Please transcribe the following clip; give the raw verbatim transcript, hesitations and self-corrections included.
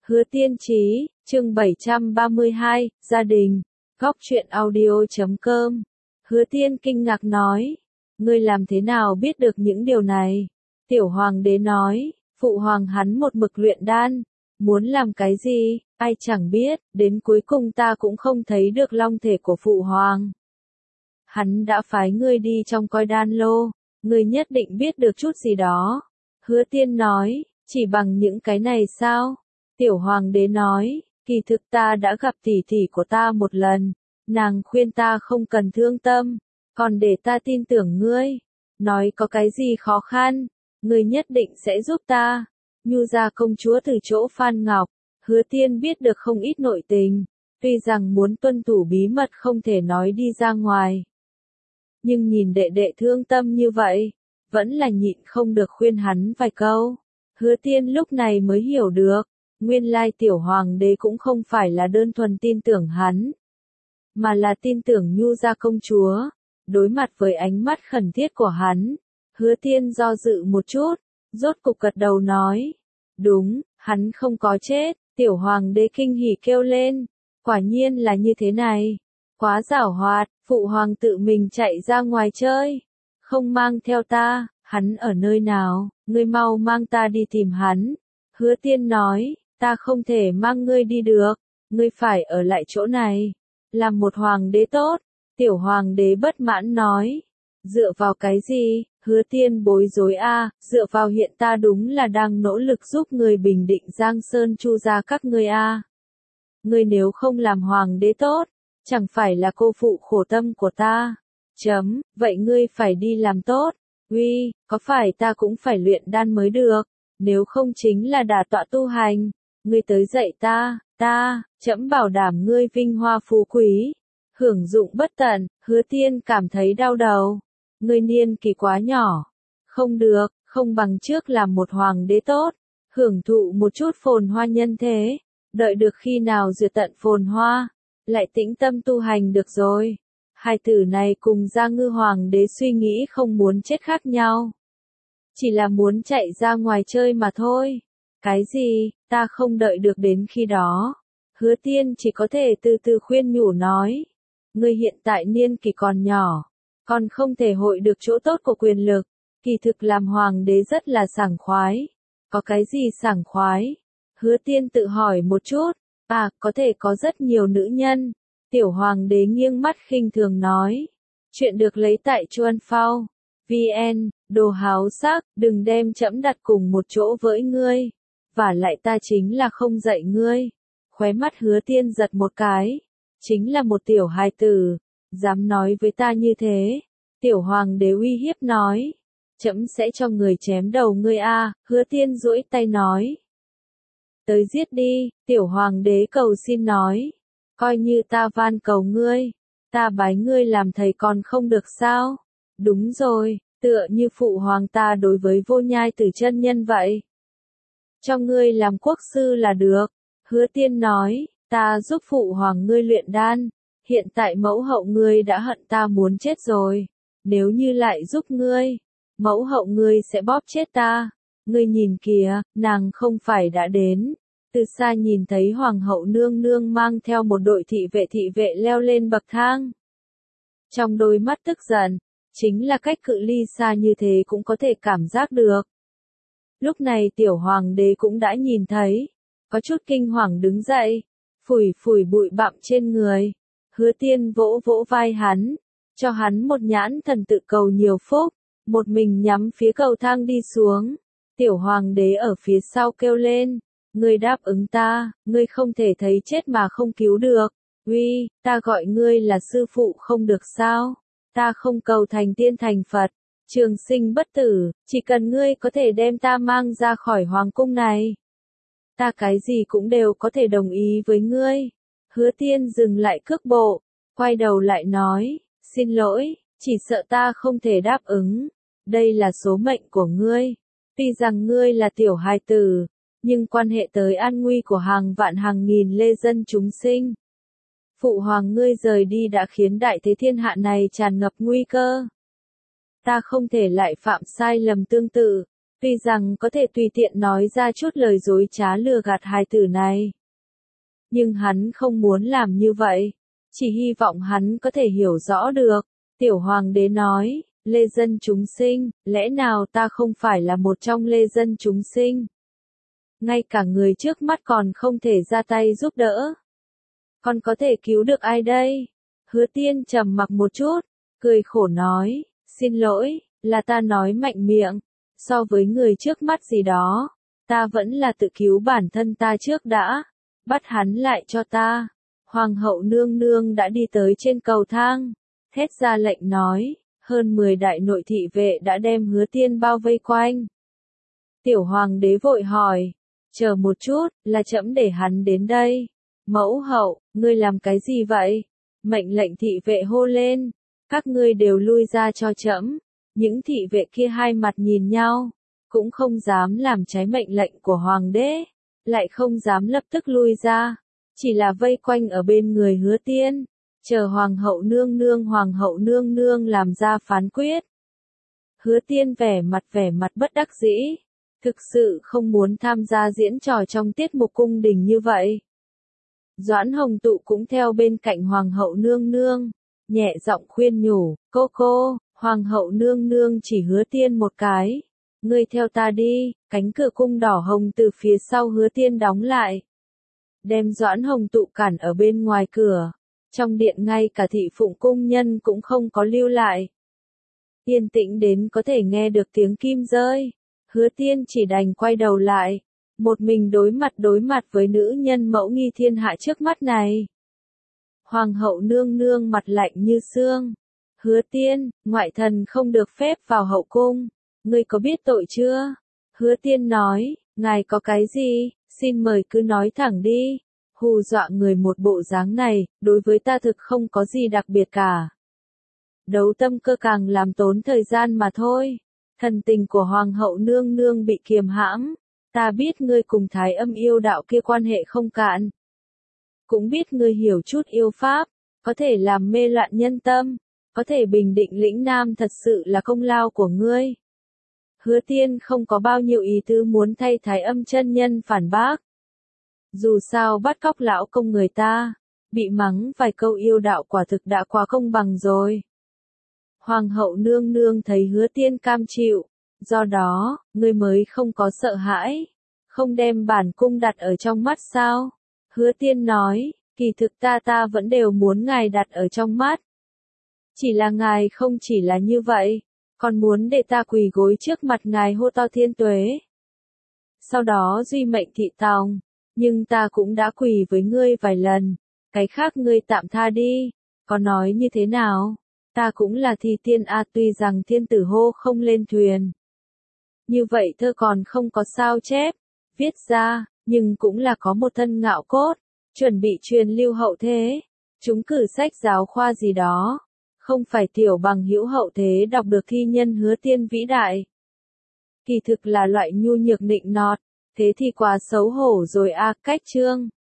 Hứa Tiên Chí, chương bảy trăm ba mươi hai, gia đình, góc truyện audio chấm com. Hứa Tiên kinh ngạc nói, ngươi làm thế nào biết được những điều này? Tiểu Hoàng đế nói, phụ hoàng hắn một mực luyện đan, muốn làm cái gì, ai chẳng biết, đến cuối cùng ta cũng không thấy được long thể của phụ hoàng. Hắn đã phái ngươi đi trong coi đan lô, ngươi nhất định biết được chút gì đó. Hứa Tiên nói, chỉ bằng những cái này sao? Tiểu Hoàng đế nói, kỳ thực ta đã gặp tỷ tỷ của ta một lần, nàng khuyên ta không cần thương tâm, còn để ta tin tưởng ngươi, nói có cái gì khó khăn, ngươi nhất định sẽ giúp ta. Nhu gia công chúa từ chỗ Phan Ngọc, Hứa Tiên biết được không ít nội tình, tuy rằng muốn tuân thủ bí mật không thể nói đi ra ngoài. Nhưng nhìn đệ đệ thương tâm như vậy, vẫn là nhịn không được khuyên hắn vài câu. Hứa Tiên lúc này mới hiểu được, nguyên lai tiểu hoàng đế cũng không phải là đơn thuần tin tưởng hắn, mà là tin tưởng Nhu gia công chúa. Đối mặt với ánh mắt khẩn thiết của hắn, Hứa Tiên do dự một chút, rốt cục gật đầu nói, đúng, hắn không có chết. Tiểu hoàng đế kinh hỉ kêu lên, quả nhiên là như thế này, quá giảo hoạt, phụ hoàng tự mình chạy ra ngoài chơi, không mang theo ta, hắn ở nơi nào, ngươi mau mang ta đi tìm hắn. Hứa Tiên nói, ta không thể mang ngươi đi được, ngươi phải ở lại chỗ này, làm một hoàng đế tốt. Tiểu hoàng đế bất mãn nói, dựa vào cái gì? Hứa Tiên bối rối a, dựa vào hiện ta đúng là đang nỗ lực giúp người bình định Giang Sơn Chu gia các ngươi a. Ngươi nếu không làm hoàng đế tốt, chẳng phải là cô phụ khổ tâm của ta. Chấm, vậy ngươi phải đi làm tốt. Uy, có phải ta cũng phải luyện đan mới được, nếu không chính là đả tọa tu hành. Ngươi tới dạy ta, ta, chấm bảo đảm ngươi vinh hoa phú quý, hưởng dụng bất tận. Hứa Tiên cảm thấy đau đầu. Ngươi niên kỳ quá nhỏ, không được, không bằng trước làm một hoàng đế tốt, hưởng thụ một chút phồn hoa nhân thế, đợi được khi nào diệt tận phồn hoa, lại tĩnh tâm tu hành được rồi. Hai tử này cùng Gia Ngư hoàng đế suy nghĩ không muốn chết khác nhau, chỉ là muốn chạy ra ngoài chơi mà thôi. Cái gì, ta không đợi được đến khi đó. Hứa Tiên chỉ có thể từ từ khuyên nhủ nói, ngươi hiện tại niên kỳ còn nhỏ, còn không thể hội được chỗ tốt của quyền lực, kỳ thực làm hoàng đế rất là sảng khoái. Có cái gì sảng khoái? Hứa Tiên tự hỏi một chút, à, có thể có rất nhiều nữ nhân. Tiểu hoàng đế nghiêng mắt khinh thường nói, chuyện được lấy tại Chuan Phao, vn, đồ háo sắc, đừng đem trẫm đặt cùng một chỗ với ngươi, và lại ta chính là không dạy ngươi. Khóe mắt Hứa Tiên giật một cái, chính là một tiểu hài tử, dám nói với ta như thế. Tiểu hoàng đế uy hiếp nói, trẫm sẽ cho người chém đầu ngươi a. Hứa Tiên duỗi tay nói, tới giết đi. Tiểu hoàng đế cầu xin nói, coi như ta van cầu ngươi, ta bái ngươi làm thầy còn không được sao? Đúng rồi, tựa như phụ hoàng ta đối với Vô Nhai Tử chân nhân vậy, cho ngươi làm quốc sư là được. Hứa Tiên nói, ta giúp phụ hoàng ngươi luyện đan, hiện tại mẫu hậu ngươi đã hận ta muốn chết rồi, nếu như lại giúp ngươi, mẫu hậu ngươi sẽ bóp chết ta. Ngươi nhìn kìa, nàng không phải đã đến. Từ xa nhìn thấy hoàng hậu nương nương mang theo một đội thị vệ thị vệ leo lên bậc thang. Trong đôi mắt tức giận, chính là cách cự ly xa như thế cũng có thể cảm giác được. Lúc này tiểu hoàng đế cũng đã nhìn thấy, có chút kinh hoàng đứng dậy, phủi phủi bụi bặm trên người. Hứa Tiên vỗ vỗ vai hắn, cho hắn một nhãn thần tự cầu nhiều phúc, một mình nhắm phía cầu thang đi xuống. Tiểu hoàng đế ở phía sau kêu lên, ngươi đáp ứng ta, ngươi không thể thấy chết mà không cứu được. Uy, ta gọi ngươi là sư phụ không được sao? Ta không cầu thành tiên thành Phật, trường sinh bất tử, chỉ cần ngươi có thể đem ta mang ra khỏi hoàng cung này, ta cái gì cũng đều có thể đồng ý với ngươi. Hứa Tiên dừng lại cước bộ, quay đầu lại nói, xin lỗi, chỉ sợ ta không thể đáp ứng. Đây là số mệnh của ngươi. Tuy rằng ngươi là tiểu hài tử, nhưng quan hệ tới an nguy của hàng vạn hàng nghìn lê dân chúng sinh. Phụ hoàng ngươi rời đi đã khiến đại thế thiên hạ này tràn ngập nguy cơ. Ta không thể lại phạm sai lầm tương tự. Tuy rằng có thể tùy tiện nói ra chút lời dối trá lừa gạt hài tử này. Nhưng hắn không muốn làm như vậy. Chỉ hy vọng hắn có thể hiểu rõ được. Tiểu hoàng đế nói, lê dân chúng sinh, lẽ nào ta không phải là một trong lê dân chúng sinh? Ngay cả người trước mắt còn không thể ra tay giúp đỡ. Còn có thể cứu được ai đây? Hứa Tiên trầm mặc một chút, cười khổ nói, xin lỗi, là ta nói mạnh miệng. So với người trước mắt gì đó, ta vẫn là tự cứu bản thân ta trước đã. Bắt hắn lại cho ta. Hoàng hậu nương nương đã đi tới trên cầu thang. Thét ra lệnh nói, hơn mười đại nội thị vệ đã đem Hứa Tiên bao vây quanh. Tiểu hoàng đế vội hỏi, chờ một chút, là trẫm để hắn đến đây. Mẫu hậu, ngươi làm cái gì vậy? Mệnh lệnh thị vệ hô lên, các ngươi đều lui ra cho trẫm. Những thị vệ kia hai mặt nhìn nhau, cũng không dám làm trái mệnh lệnh của hoàng đế, lại không dám lập tức lui ra, chỉ là vây quanh ở bên người Hứa Tiên, chờ hoàng hậu nương nương hoàng hậu nương nương làm ra phán quyết. Hứa Tiên vẻ mặt vẻ mặt bất đắc dĩ, thực sự không muốn tham gia diễn trò trong tiết mục cung đình như vậy. Doãn Hồng Tụ cũng theo bên cạnh hoàng hậu nương nương, nhẹ giọng khuyên nhủ, cô cô, hoàng hậu nương nương chỉ Hứa Tiên một cái. Ngươi theo ta đi, cánh cửa cung đỏ hồng từ phía sau Hứa Tiên đóng lại. Đem Doãn Hồng Tụ cản ở bên ngoài cửa. Trong điện ngay cả thị phụng cung nhân cũng không có lưu lại. Yên tĩnh đến có thể nghe được tiếng kim rơi. Hứa Tiên chỉ đành quay đầu lại. Một mình đối mặt đối mặt với nữ nhân mẫu nghi thiên hạ trước mắt này. Hoàng hậu nương nương mặt lạnh như xương. Hứa Tiên, ngoại thần không được phép vào hậu cung. Ngươi có biết tội chưa? Hứa Tiên nói, ngài có cái gì, xin mời cứ nói thẳng đi. Hù dọa người một bộ dáng này, đối với ta thực không có gì đặc biệt cả. Đấu tâm cơ càng làm tốn thời gian mà thôi. Thần tình của hoàng hậu nương nương bị kiềm hãm. Ta biết ngươi cùng thái âm yêu đạo kia quan hệ không cạn. Cũng biết ngươi hiểu chút yêu pháp, có thể làm mê loạn nhân tâm, có thể bình định lĩnh nam thật sự là công lao của ngươi. Hứa Tiên không có bao nhiêu ý tứ muốn thay thái âm chân nhân phản bác. Dù sao bắt cóc lão công người ta, bị mắng vài câu yêu đạo quả thực đã quá công bằng rồi. Hoàng hậu nương nương thấy Hứa Tiên cam chịu, do đó, ngươi mới không có sợ hãi, không đem bản cung đặt ở trong mắt sao? Hứa Tiên nói, kỳ thực ta ta vẫn đều muốn ngài đặt ở trong mắt. Chỉ là ngài không chỉ là như vậy, còn muốn để ta quỳ gối trước mặt ngài hô to thiên tuế. Sau đó duy mệnh thị tòng, nhưng ta cũng đã quỳ với ngươi vài lần, cái khác ngươi tạm tha đi, có nói như thế nào? Ta cũng là thi tiên a, tuy rằng thiên tử hô không lên thuyền. Như vậy thơ còn không có sao chép, viết ra, nhưng cũng là có một thân ngạo cốt, chuẩn bị truyền lưu hậu thế, chúng cử sách giáo khoa gì đó. Không phải tiểu bằng hữu hậu thế đọc được thi nhân Hứa Tiên vĩ đại. Kỳ thực là loại nhu nhược nịnh nọt, thế thì quá xấu hổ rồi a, cách chương.